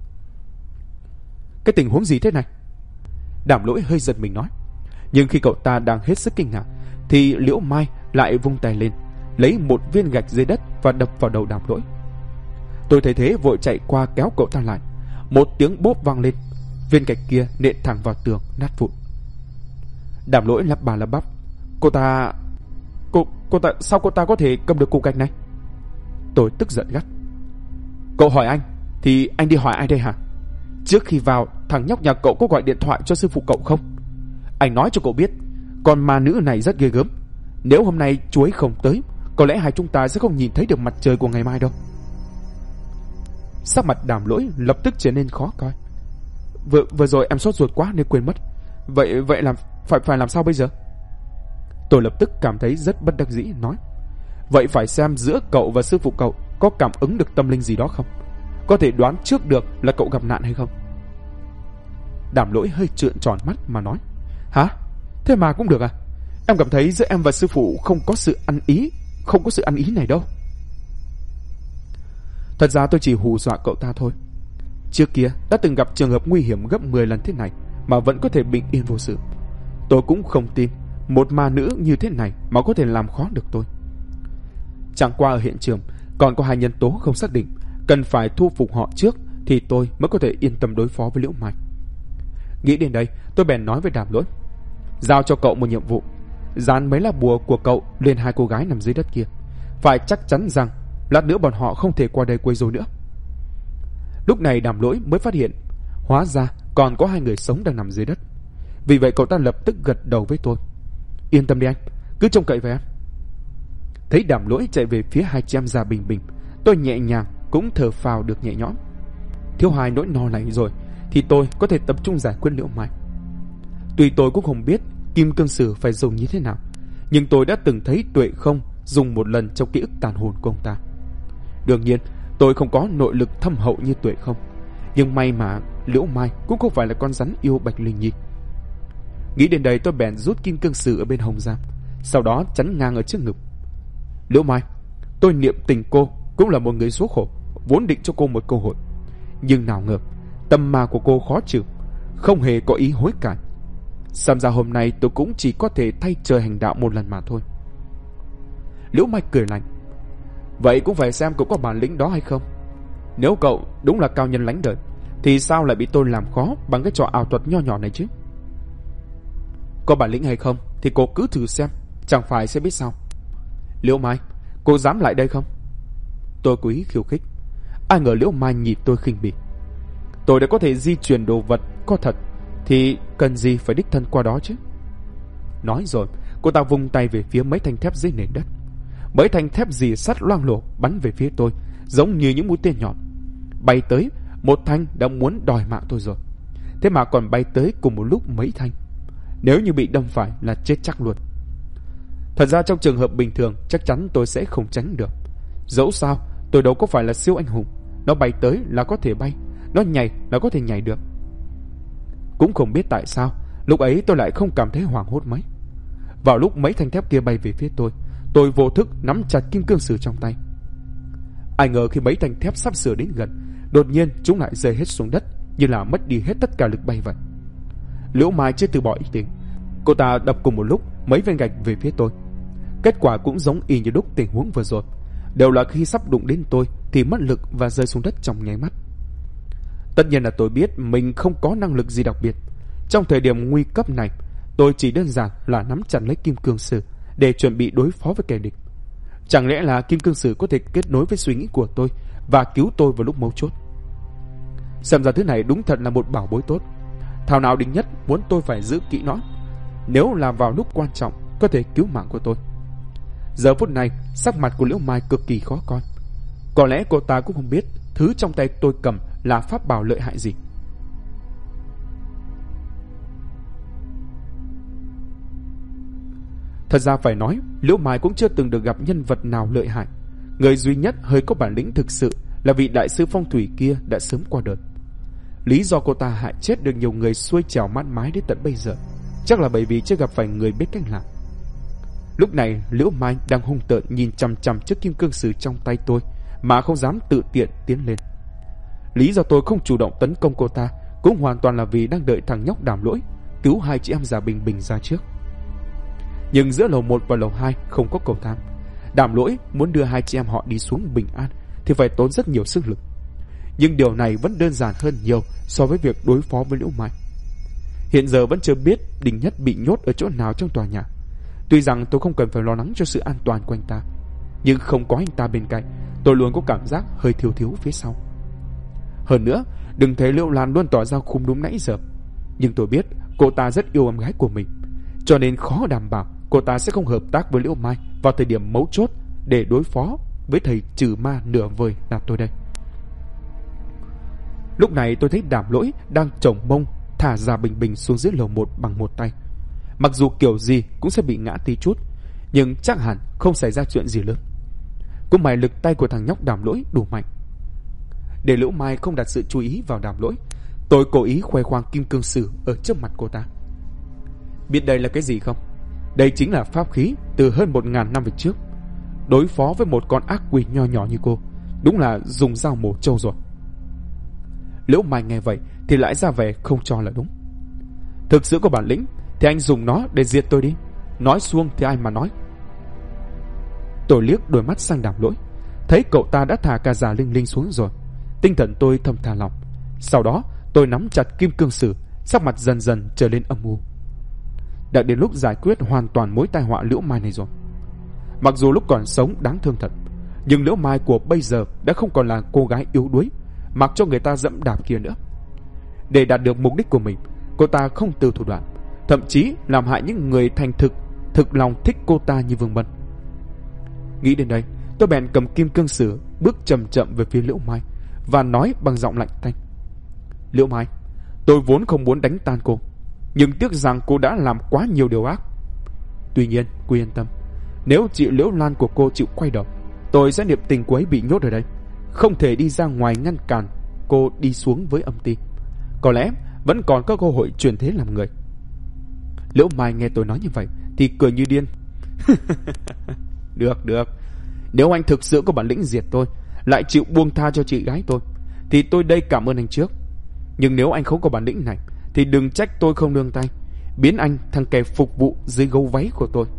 Cái tình huống gì thế này? Đàm Lỗi hơi giật mình nói. Nhưng khi cậu ta đang hết sức kinh ngạc thì Liễu Mai lại vung tay lên, lấy một viên gạch dưới đất và đập vào đầu Đàm Lỗi. Tôi thấy thế vội chạy qua kéo cậu ta lại. Một tiếng bốp vang lên, viên gạch kia nện thẳng vào tường, nát vụn. Đàm Lỗi lắp bà lắp bắp. Cô ta sao cô ta có thể cầm được cục gạch này? Tôi tức giận gắt. Cậu hỏi anh thì anh đi hỏi ai đây hả? Trước khi vào, thằng nhóc nhà cậu có gọi điện thoại cho sư phụ cậu không? Anh nói cho cậu biết, con ma nữ này rất ghê gớm. Nếu hôm nay chú ấy không tới, có lẽ hai chúng ta sẽ không nhìn thấy được mặt trời của ngày mai đâu. Sắc mặt Đàm Lỗi lập tức trở nên khó coi. Vừa rồi em sốt ruột quá nên quên mất. Vậy làm phải làm sao bây giờ? Tôi lập tức cảm thấy rất bất đắc dĩ nói. Vậy phải xem giữa cậu và sư phụ cậu có cảm ứng được tâm linh gì đó không? Có thể đoán trước được là cậu gặp nạn hay không? Đàm Lỗi hơi trợn tròn mắt mà nói. Hả? Thế mà cũng được à? Em cảm thấy giữa em và sư phụ không có sự ăn ý này đâu. Thật ra tôi chỉ hù dọa cậu ta thôi. Trước kia đã từng gặp trường hợp nguy hiểm gấp 10 lần thế này mà vẫn có thể bình yên vô sự. Tôi cũng không tin một ma nữ như thế này mà có thể làm khó được tôi. Chẳng qua ở hiện trường còn có hai nhân tố không xác định, cần phải thu phục họ trước thì tôi mới có thể yên tâm đối phó với Liễu Mai. Nghĩ đến đây, tôi bèn nói với Đàm Lỗi. Giao cho cậu một nhiệm vụ, dán mấy lá bùa của cậu lên hai cô gái nằm dưới đất kia. Phải chắc chắn rằng lát nữa bọn họ không thể qua đây quấy rối nữa. Lúc này Đàm Lỗi mới phát hiện, hóa ra còn có hai người sống đang nằm dưới đất. Vì vậy cậu ta lập tức gật đầu với tôi. Yên tâm đi anh, cứ trông cậy vào em. Thấy Đàm Lỗi chạy về phía hai chị em Giả Bình Bình, tôi nhẹ nhàng cũng thở phào được nhẹ nhõm. Thiếu hai nỗi no này rồi thì tôi có thể tập trung giải quyết Liễu Mai. Tuy tôi cũng không biết kim cương sử phải dùng như thế nào, nhưng tôi đã từng thấy Tuệ Không dùng một lần trong ký ức tàn hồn của ông ta. Đương nhiên tôi không có nội lực thâm hậu như Tuệ Không, nhưng may mà Liễu Mai cũng không phải là con rắn yêu Bạch Linh Nhi. Nghĩ đến đây tôi bèn rút kim cương sử ở bên hông ra, sau đó chắn ngang ở trước ngực. Liễu Mai, tôi niệm tình cô cũng là một người số khổ, vốn định cho cô một cơ hội, nhưng nào ngờ tâm ma của cô khó chịu, không hề có ý hối cải. Xem ra hôm nay tôi cũng chỉ có thể thay trời hành đạo một lần mà thôi. Liễu Mai cười lạnh. Vậy cũng phải xem cậu có bản lĩnh đó hay không. Nếu cậu đúng là cao nhân lánh đời thì sao lại bị tôi làm khó bằng cái trò ảo thuật nho nhỏ này chứ? Có bản lĩnh hay không thì cô cứ thử xem, chẳng phải sẽ biết sao. Liễu Mai, cô dám lại đây không? Tôi cố ý khiêu khích. Ai ngờ Liễu Mai nhìn tôi khinh bỉ. Tôi đã có thể di chuyển đồ vật có thật thì cần gì phải đích thân qua đó chứ? Nói rồi cô ta vung tay về phía mấy thanh thép dưới nền đất. Mấy thanh thép rì sắt loang lổ bắn về phía tôi, giống như những mũi tên nhọn. Bay tới, một thanh đã muốn đòi mạng tôi rồi, thế mà còn bay tới cùng một lúc mấy thanh. Nếu như bị đâm phải là chết chắc luôn. Thật ra trong trường hợp bình thường chắc chắn tôi sẽ không tránh được. Dẫu sao tôi đâu có phải là siêu anh hùng. Nó bay tới là có thể bay, nó nhảy là có thể nhảy được. Cũng không biết tại sao lúc ấy tôi lại không cảm thấy hoảng hốt mấy. Vào lúc mấy thanh thép kia bay về phía tôi vô thức nắm chặt kim cương sử trong tay. Ai ngờ khi mấy thanh thép sắp sửa đến gần, đột nhiên chúng lại rơi hết xuống đất, như là mất đi hết tất cả lực bay vậy. Liễu Mai chưa từ bỏ ý định, cô ta đập cùng một lúc mấy viên gạch về phía tôi. Kết quả cũng giống y như đúc tình huống vừa rồi. đều là khi sắp đụng đến tôi thì mất lực và rơi xuống đất trong nháy mắt. Tất nhiên là tôi biết mình không có năng lực gì đặc biệt. Trong thời điểm nguy cấp này, tôi chỉ đơn giản là nắm chặt lấy kim cương sử để chuẩn bị đối phó với kẻ địch. Chẳng lẽ là kim cương sử có thể kết nối với suy nghĩ của tôi và cứu tôi vào lúc mấu chốt? Xem ra thứ này đúng thật là một bảo bối tốt. Thảo nào Đinh Nhất muốn tôi phải giữ kỹ nó, nếu là vào lúc quan trọng có thể cứu mạng của tôi. Giờ phút này sắc mặt của Liễu Mai cực kỳ khó coi. Có lẽ cô ta cũng không biết thứ trong tay tôi cầm là pháp bảo lợi hại gì. Thật ra phải nói, Liễu Mai cũng chưa từng được gặp nhân vật nào lợi hại. Người duy nhất hơi có bản lĩnh thực sự là vị đại sư phong thủy kia đã sớm qua đời. Lý do cô ta hại chết được nhiều người xuôi trèo mát mái đến tận bây giờ chắc là bởi vì chưa gặp phải người biết cách làm. Lúc này Liễu Mai đang hung tợn nhìn chằm chằm chiếc kim cương sử trong tay tôi mà không dám tự tiện tiến lên. Lý do tôi không chủ động tấn công cô ta cũng hoàn toàn là vì đang đợi thằng nhóc Đàm Lỗi cứu hai chị em già Bình Bình ra trước. Nhưng giữa lầu 1 và lầu 2 không có cầu thang. Đàm Lỗi muốn đưa hai chị em họ đi xuống bình an thì phải tốn rất nhiều sức lực. Nhưng điều này vẫn đơn giản hơn nhiều so với việc đối phó với Liễu Mai. Hiện giờ vẫn chưa biết Đinh Nhất bị nhốt ở chỗ nào trong tòa nhà. Tuy rằng tôi không cần phải lo lắng cho sự an toàn của anh ta, nhưng không có anh ta bên cạnh, tôi luôn có cảm giác hơi thiếu thiếu phía sau. Hơn nữa, đừng thấy Liễu Lan luôn tỏ ra khúm núm nãy giờ, nhưng tôi biết cô ta rất yêu em gái của mình, cho nên khó đảm bảo cô ta sẽ không hợp tác với Liễu Mai vào thời điểm mấu chốt để đối phó với thầy trừ ma nửa vời là tôi đây. Lúc này tôi thấy Đàm Lỗi đang chồng mông thả già Bình Bình xuống dưới lầu 1 bằng một tay. Mặc dù kiểu gì cũng sẽ bị ngã tí chút, nhưng chắc hẳn không xảy ra chuyện gì lớn. Cũng may lực tay của thằng nhóc Đàm Lỗi đủ mạnh. Để Liễu Mai không đặt sự chú ý vào Đàm Lỗi, tôi cố ý khoe khoang kim cương sử ở trước mặt cô ta. Biết đây là cái gì không? Đây chính là pháp khí từ hơn 1000 năm về trước. Đối phó với một con ác quỷ nho nhỏ như cô, đúng là dùng dao mổ trâu rồi. Liễu Mai nghe vậy thì lại ra vẻ không cho là đúng. Thực sự có bản lĩnh thì anh dùng nó để diệt tôi đi, nói suông thì ai mà nói. Tôi liếc đôi mắt sang Đàm Lỗi, thấy cậu ta đã thả cả già Linh Linh xuống rồi. Tinh thần tôi thầm thả lỏng. Sau đó tôi nắm chặt kim cương sử, sắc mặt dần dần trở lên âm u. Đã đến lúc giải quyết hoàn toàn mối tai họa Liễu Mai này rồi. Mặc dù lúc còn sống đáng thương thật, nhưng Liễu Mai của bây giờ đã không còn là cô gái yếu đuối mặc cho người ta dẫm đạp kia nữa. Để đạt được mục đích của mình, cô ta không từ thủ đoạn, thậm chí làm hại những người thành thực lòng thích cô ta như Vương Bân. Nghĩ đến đây, tôi bèn cầm kim cương sử bước chậm chậm về phía Liễu Mai và nói bằng giọng lạnh tanh: Liễu Mai, tôi vốn không muốn đánh tan cô, nhưng tiếc rằng cô đã làm quá nhiều điều ác. Tuy nhiên, cô yên tâm, nếu chị Liễu Lan của cô chịu quay đầu, tôi sẽ niệm tình cô ấy bị nhốt ở đây, không thể đi ra ngoài ngăn cản cô đi xuống với âm ti. Có lẽ vẫn còn có cơ hội chuyển thế làm người. Liễu Mai nghe tôi nói như vậy thì cười như điên. Được, nếu anh thực sự có bản lĩnh diệt tôi, lại chịu buông tha cho chị gái tôi, thì tôi đây cảm ơn anh trước. Nhưng nếu anh không có bản lĩnh này thì đừng trách tôi không nương tay, biến anh thành kẻ phục vụ dưới gấu váy của tôi.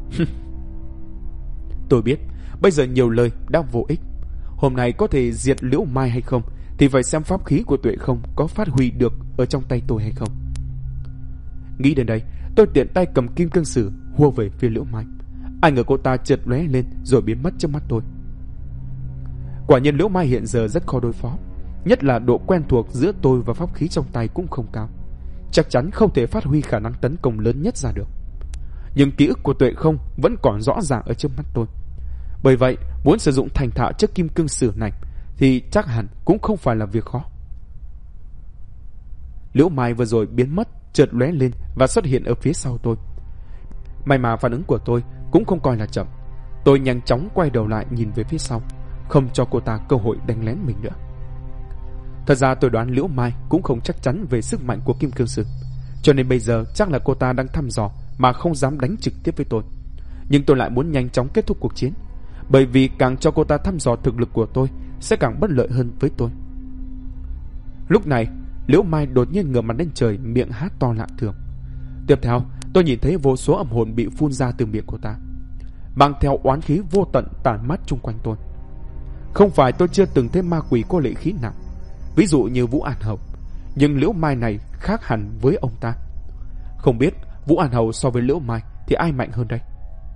Tôi biết bây giờ nhiều lời đã vô ích. Hôm nay có thể diệt Liễu Mai hay không thì phải xem pháp khí của Tuệ Không có phát huy được ở trong tay tôi hay không. Nghĩ đến đây, tôi tiện tay cầm kim cương sử hua về phía Liễu Mai. Ảnh ở cô ta chợt lóe lên rồi biến mất trước mắt tôi. Quả nhiên Liễu Mai hiện giờ rất khó đối phó, nhất là độ quen thuộc giữa tôi và pháp khí trong tay cũng không cao, chắc chắn không thể phát huy khả năng tấn công lớn nhất ra được. Nhưng ký ức của Tuệ Không vẫn còn rõ ràng ở trước mắt tôi. Bởi vậy, muốn sử dụng thành thạo chiếc kim cương sử này thì chắc hẳn cũng không phải là việc khó. Liễu Mai vừa rồi biến mất, chợt lóe lên và xuất hiện ở phía sau tôi. May mà phản ứng của tôi cũng không coi là chậm. Tôi nhanh chóng quay đầu lại nhìn về phía sau, không cho cô ta cơ hội đánh lén mình nữa. Thật ra tôi đoán Liễu Mai cũng không chắc chắn về sức mạnh của kim cương sử, cho nên bây giờ chắc là cô ta đang thăm dò mà không dám đánh trực tiếp với tôi. Nhưng tôi lại muốn nhanh chóng kết thúc cuộc chiến, bởi vì càng cho cô ta thăm dò thực lực của tôi sẽ càng bất lợi hơn với tôi. Lúc này Liễu Mai đột nhiên ngửa mặt lên trời, miệng há to lạ thường. Tiếp theo tôi nhìn thấy vô số âm hồn bị phun ra từ miệng cô ta. mang theo oán khí vô tận tàn mát chung quanh tôi. Không phải tôi chưa từng thấy ma quỷ có lệ khí nặng, ví dụ như Vũ An Hầu, nhưng Liễu Mai này khác hẳn với ông ta. Không biết Vũ An Hầu so với Liễu Mai thì ai mạnh hơn đây?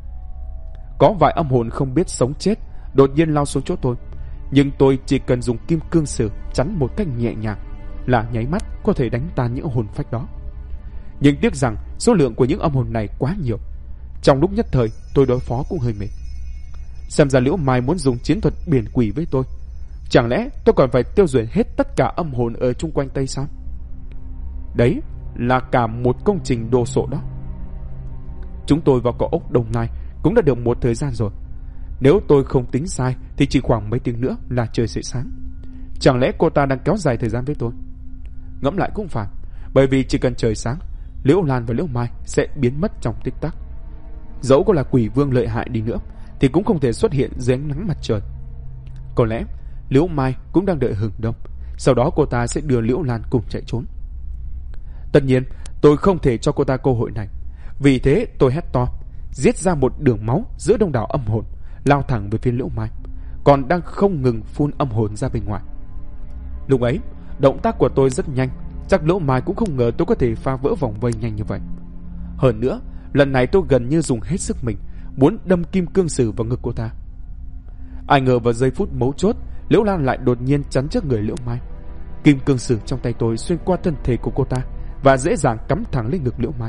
Có vài âm hồn không biết sống chết đột nhiên lao xuống chỗ tôi, nhưng tôi chỉ cần dùng kim cương sử chắn một cách nhẹ nhàng là nháy mắt có thể đánh tan những hồn phách đó. Nhưng tiếc rằng số lượng của những âm hồn này quá nhiều, trong lúc nhất thời tôi đối phó cũng hơi mệt. Xem ra Liễu Mai muốn dùng chiến thuật biển quỷ với tôi. Chẳng lẽ tôi còn phải tiêu diệt hết tất cả âm hồn ở chung quanh Tây sao? Đấy là cả một công trình đồ sộ đó. Chúng tôi vào cao ốc Đồng Nai cũng đã được một thời gian rồi. Nếu tôi không tính sai thì chỉ khoảng mấy tiếng nữa là trời sẽ sáng. Chẳng lẽ cô ta đang kéo dài thời gian với tôi? Ngẫm lại cũng phải, bởi vì chỉ cần trời sáng, Liễu Lan và Liễu Mai sẽ biến mất trong tích tắc. Dẫu có là quỷ vương lợi hại đi nữa thì cũng không thể xuất hiện dưới ánh nắng mặt trời. Có lẽ Liễu Mai cũng đang đợi hừng đông, sau đó cô ta sẽ đưa Liễu Lan cùng chạy trốn. Tất nhiên tôi không thể cho cô ta cơ hội này, vì thế tôi hét to, giết ra một đường máu giữa đông đảo âm hồn, lao thẳng về phía Liễu Mai, còn đang không ngừng phun âm hồn ra bên ngoài. Lúc ấy động tác của tôi rất nhanh, chắc Liễu Mai cũng không ngờ tôi có thể phá vỡ vòng vây nhanh như vậy. Hơn nữa, lần này tôi gần như dùng hết sức mình, muốn đâm kim cương sử vào ngực cô ta. Ai ngờ vào giây phút mấu chốt, Liễu Lan lại đột nhiên chắn trước người Liễu Mai. Kim cương sử trong tay tôi xuyên qua thân thể của cô ta và dễ dàng cắm thẳng lên ngực Liễu Mai.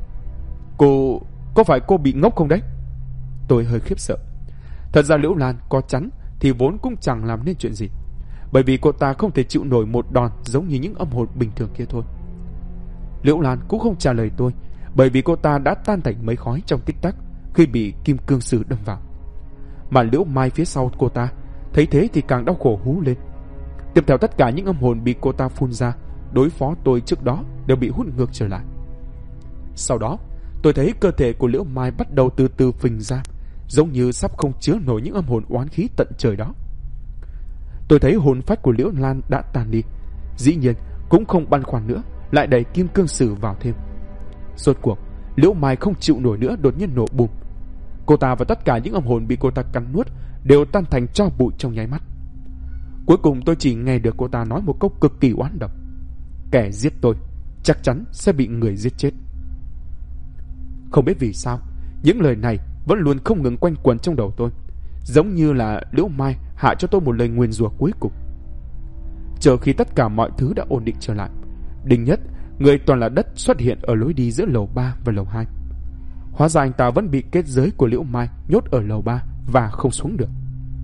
Có phải cô bị ngốc không đấy? Tôi hơi khiếp sợ. Thật ra Liễu Lan có chắn thì vốn cũng chẳng làm nên chuyện gì, bởi vì cô ta không thể chịu nổi một đòn giống như những âm hồn bình thường kia thôi. Liễu Lan cũng không trả lời tôi, bởi vì cô ta đã tan thành mây khói trong tích tắc khi bị kim cương sử đâm vào. Mà Liễu Mai phía sau cô ta thấy thế thì càng đau khổ hú lên. Tiếp theo tất cả những âm hồn bị cô ta phun ra đối phó tôi trước đó đều bị hút ngược trở lại. Sau đó tôi thấy cơ thể của Liễu Mai bắt đầu từ từ phình ra, giống như sắp không chứa nổi những âm hồn oán khí tận trời đó. Tôi thấy hồn phách của Liễu Lan đã tan đi, dĩ nhiên cũng không băn khoăn nữa, lại đẩy kim cương sử vào thêm. Rốt cuộc Liễu Mai không chịu nổi nữa, đột nhiên nổ bùm. Cô ta và tất cả những âm hồn bị cô ta cắn nuốt đều tan thành tro bụi trong nháy mắt. Cuối cùng tôi chỉ nghe được cô ta nói một câu cực kỳ oán độc: kẻ giết tôi chắc chắn sẽ bị người giết chết. Không biết vì sao những lời này vẫn luôn không ngừng quanh quẩn trong đầu tôi, giống như là Liễu Mai hạ cho tôi một lời nguyền rủa cuối cùng. Chờ khi tất cả mọi thứ đã ổn định trở lại, Đinh Nhất, người toàn là đất, xuất hiện ở lối đi giữa lầu 3 và lầu 2. Hóa ra anh ta vẫn bị kết giới của Liễu Mai nhốt ở lầu 3 và không xuống được.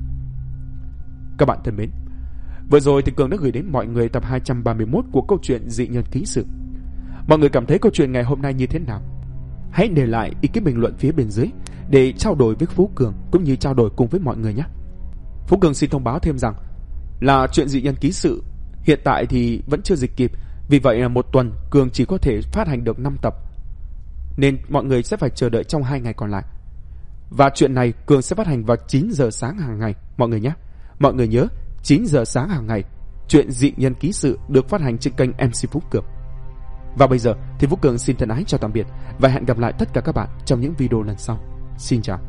Các bạn thân mến, vừa rồi thì Cường đã gửi đến mọi người tập 231 của câu chuyện Dị Nhân Ký Sự. Mọi người cảm thấy câu chuyện ngày hôm nay như thế nào? Hãy để lại ý kiến bình luận phía bên dưới để trao đổi với Phú Cường cũng như trao đổi cùng với mọi người nhé. Phú Cường xin thông báo thêm rằng là chuyện Dị Nhân Ký Sự hiện tại thì vẫn chưa dịch kịp, vì vậy là một tuần Cường chỉ có thể phát hành được 5 tập, nên mọi người sẽ phải chờ đợi trong 2 ngày còn lại. Và chuyện này Cường sẽ phát hành vào 9 giờ sáng hàng ngày mọi người nhé. Mọi người nhớ 9 giờ sáng hàng ngày, chuyện Dị Nhân Ký Sự được phát hành trên kênh MC Phú Cường. Và bây giờ thì Phú Cường xin thân ái chào tạm biệt và hẹn gặp lại tất cả các bạn trong những video lần sau. Xin chào.